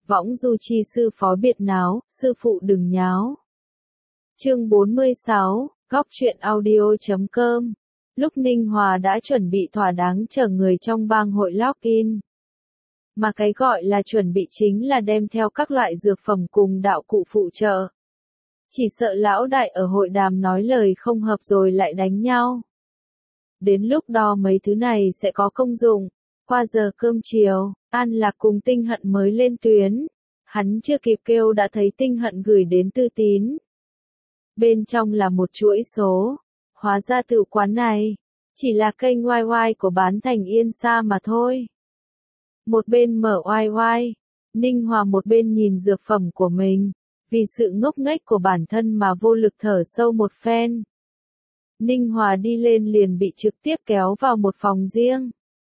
Võng du chi sư phó biệt náo, sư phụ đừng nháo. Chương 46, Góc truyện audio.com. Lúc Ninh Hòa đã chuẩn bị thỏa đáng chờ người trong bang hội login. Mà cái gọi là chuẩn bị chính là đem theo các loại dược phẩm cùng đạo cụ phụ trợ. Chỉ sợ lão đại ở hội đàm nói lời không hợp rồi lại đánh nhau. Đến lúc đó mấy thứ này sẽ có công dụng. Qua giờ cơm chiều, An Lạc cùng Tinh Hận mới lên tuyến. Hắn chưa kịp kêu đã thấy Tinh Hận gửi đến Tư Tín. Bên trong là một chuỗi số. Hóa ra tự quán này chỉ là kênh YY của Bán Thành Yên Sa mà thôi. Một bên mở YY, Ninh Hòa một bên nhìn dược phẩm của mình, vì sự ngốc nghếch của bản thân mà vô lực thở sâu một phen. Ninh Hòa đi lên liền bị trực tiếp kéo vào một phòng riêng.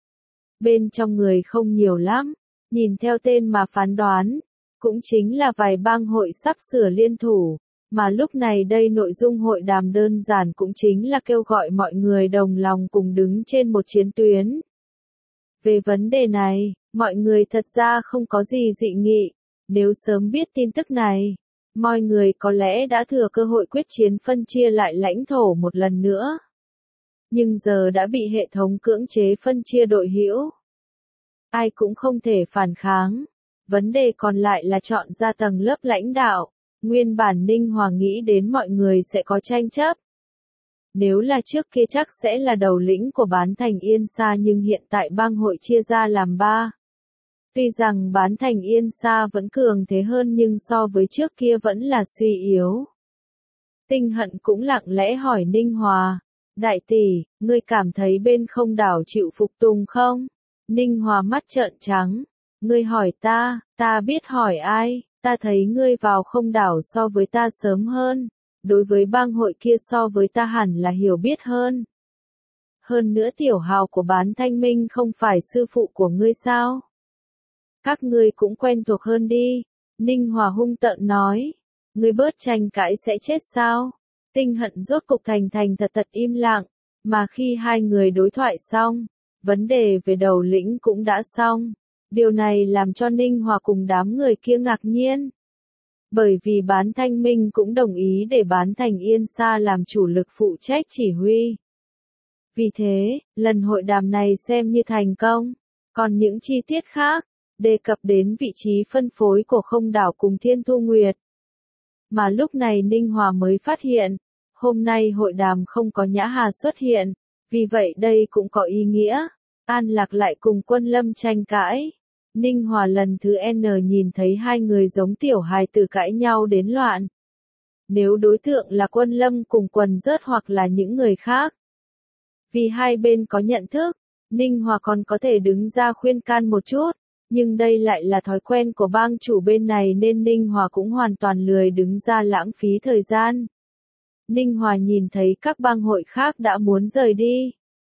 Bên trong người không nhiều lắm, nhìn theo tên mà phán đoán, cũng chính là vài bang hội sắp sửa liên thủ, mà lúc này đây nội dung hội đàm đơn giản cũng chính là kêu gọi mọi người đồng lòng cùng đứng trên một chiến tuyến. Về vấn đề này, mọi người thật ra không có gì dị nghị, nếu sớm biết tin tức này, mọi người có lẽ đã thừa cơ hội quyết chiến phân chia lại lãnh thổ một lần nữa. Nhưng giờ đã bị hệ thống cưỡng chế phân chia đội hữu. Ai cũng không thể phản kháng. Vấn đề còn lại là chọn ra tầng lớp lãnh đạo. Nguyên bản Ninh Hòa nghĩ đến mọi người sẽ có tranh chấp. Nếu là trước kia chắc sẽ là đầu lĩnh của Bán Thành Yên Sa, nhưng hiện tại bang hội chia ra làm ba. Tuy rằng Bán Thành Yên Sa vẫn cường thế hơn nhưng so với trước kia vẫn là suy yếu. Tinh Hận cũng lặng lẽ hỏi Ninh Hòa. Đại tỷ, ngươi cảm thấy bên Không Đảo chịu phục tùng không? Ninh Hòa mắt trợn trắng. Ngươi hỏi ta biết hỏi ai, ta thấy ngươi vào Không Đảo so với ta sớm hơn. Đối với bang hội kia so với ta hẳn là hiểu biết hơn. Hơn nữa tiểu hào của Bán Thanh Minh không phải sư phụ của ngươi sao? Các ngươi cũng quen thuộc hơn đi. Ninh Hòa hung tợn nói. Ngươi bớt tranh cãi sẽ chết sao? Tinh Hận rốt cục thành thật im lặng, mà khi hai người đối thoại xong, vấn đề về đầu lĩnh cũng đã xong. Điều này làm cho Ninh Hòa cùng đám người kia ngạc nhiên. Bởi vì Bán Thanh Minh cũng đồng ý để Bán Thành Yên Sa làm chủ lực phụ trách chỉ huy. Vì thế, lần hội đàm này xem như thành công. Còn những chi tiết khác, đề cập đến vị trí phân phối của Không Đảo cùng Thiên Thu Nguyệt. Mà lúc này Ninh Hòa mới phát hiện, hôm nay hội đàm không có Nhã Hà xuất hiện, vì vậy đây cũng có ý nghĩa. An Lạc lại cùng Quân Lâm tranh cãi. Ninh Hòa lần thứ N nhìn thấy hai người giống tiểu hài tử cãi nhau đến loạn. Nếu đối tượng là Quân Lâm cùng Quần Rớt hoặc là những người khác. Vì hai bên có nhận thức, Ninh Hòa còn có thể đứng ra khuyên can một chút, nhưng đây lại là thói quen của bang chủ bên này nên Ninh Hòa cũng hoàn toàn lười đứng ra lãng phí thời gian. Ninh Hòa nhìn thấy các bang hội khác đã muốn rời đi.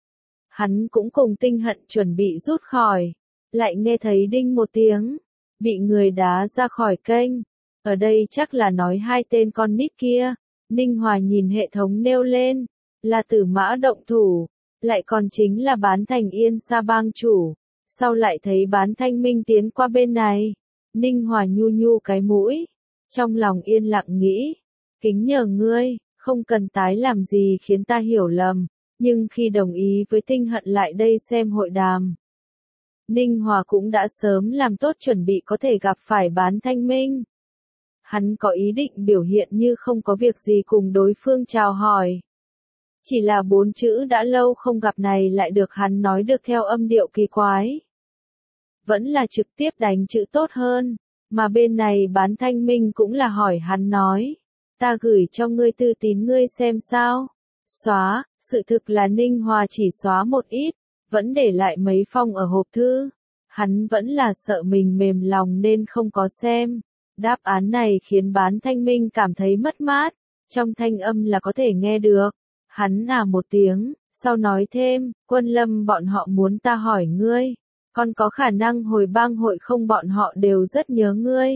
Hắn cũng cùng Tinh Hận chuẩn bị rút khỏi. Lại nghe thấy đinh một tiếng. Bị người đá ra khỏi kênh. Ở đây chắc là nói hai tên con nít kia. Ninh Hòa nhìn hệ thống nêu lên. Là Tử Mã động thủ. Lại còn chính là Bán Thành Yên Sa bang chủ. Sau lại thấy Bán Thanh Minh tiến qua bên này. Ninh Hòa nhu nhu cái mũi. Trong lòng yên lặng nghĩ. Kính nhờ ngươi, không cần tái làm gì khiến ta hiểu lầm. Nhưng khi đồng ý với Tinh Hận lại đây xem hội đàm, Ninh Hòa cũng đã sớm làm tốt chuẩn bị có thể gặp phải Bán Thanh Minh. Hắn có ý định biểu hiện như không có việc gì cùng đối phương chào hỏi. Chỉ là 4 chữ đã lâu không gặp này lại được hắn nói được theo âm điệu kỳ quái. Vẫn là trực tiếp đánh chữ tốt hơn, mà bên này Bán Thanh Minh cũng là hỏi hắn nói. Ta gửi cho ngươi Tư Tín ngươi xem sao? Xóa, sự thực là Ninh Hòa chỉ xóa một ít, vẫn để lại mấy phong ở hộp thư. Hắn vẫn là sợ mình mềm lòng nên không có xem. Đáp án này khiến Bán Thanh Minh cảm thấy mất mát, trong thanh âm là có thể nghe được. Hắn một tiếng, sau nói thêm, Quân Lâm bọn họ muốn ta hỏi ngươi, còn có khả năng hồi bang hội không bọn họ đều rất nhớ ngươi.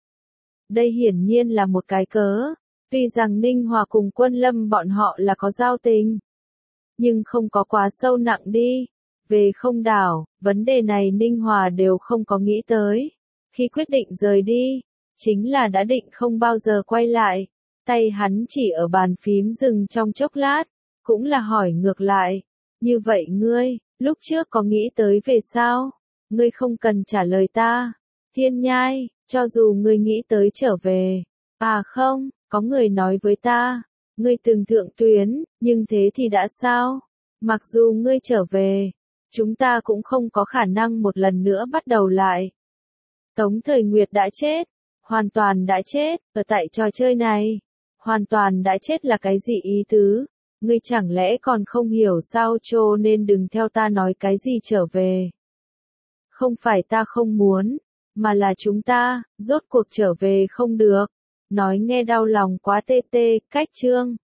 Đây hiển nhiên là một cái cớ. Tuy rằng Ninh Hòa cùng Quân Lâm bọn họ là có giao tình, nhưng không có quá sâu nặng đi. Về Không Đảo, vấn đề này Ninh Hòa đều không có nghĩ tới. Khi quyết định rời đi, chính là đã định không bao giờ quay lại. Tay hắn chỉ ở bàn phím dừng trong chốc lát, cũng là hỏi ngược lại. Như vậy ngươi, lúc trước có nghĩ tới về sao? Ngươi không cần trả lời ta. Thiên Nhai, cho dù ngươi nghĩ tới trở về. À không, có người nói với ta. Ngươi từng thượng tuyến, nhưng thế thì đã sao? Mặc dù ngươi trở về, chúng ta cũng không có khả năng một lần nữa bắt đầu lại. Tống Thời Nguyệt đã chết, hoàn toàn đã chết, ở tại trò chơi này. Hoàn toàn đã chết là cái gì ý tứ? Ngươi chẳng lẽ còn không hiểu sao, cho nên đừng theo ta nói cái gì trở về. Không phải ta không muốn, mà là chúng ta, rốt cuộc trở về không được. Nói nghe đau lòng quá tê tê, cách chương.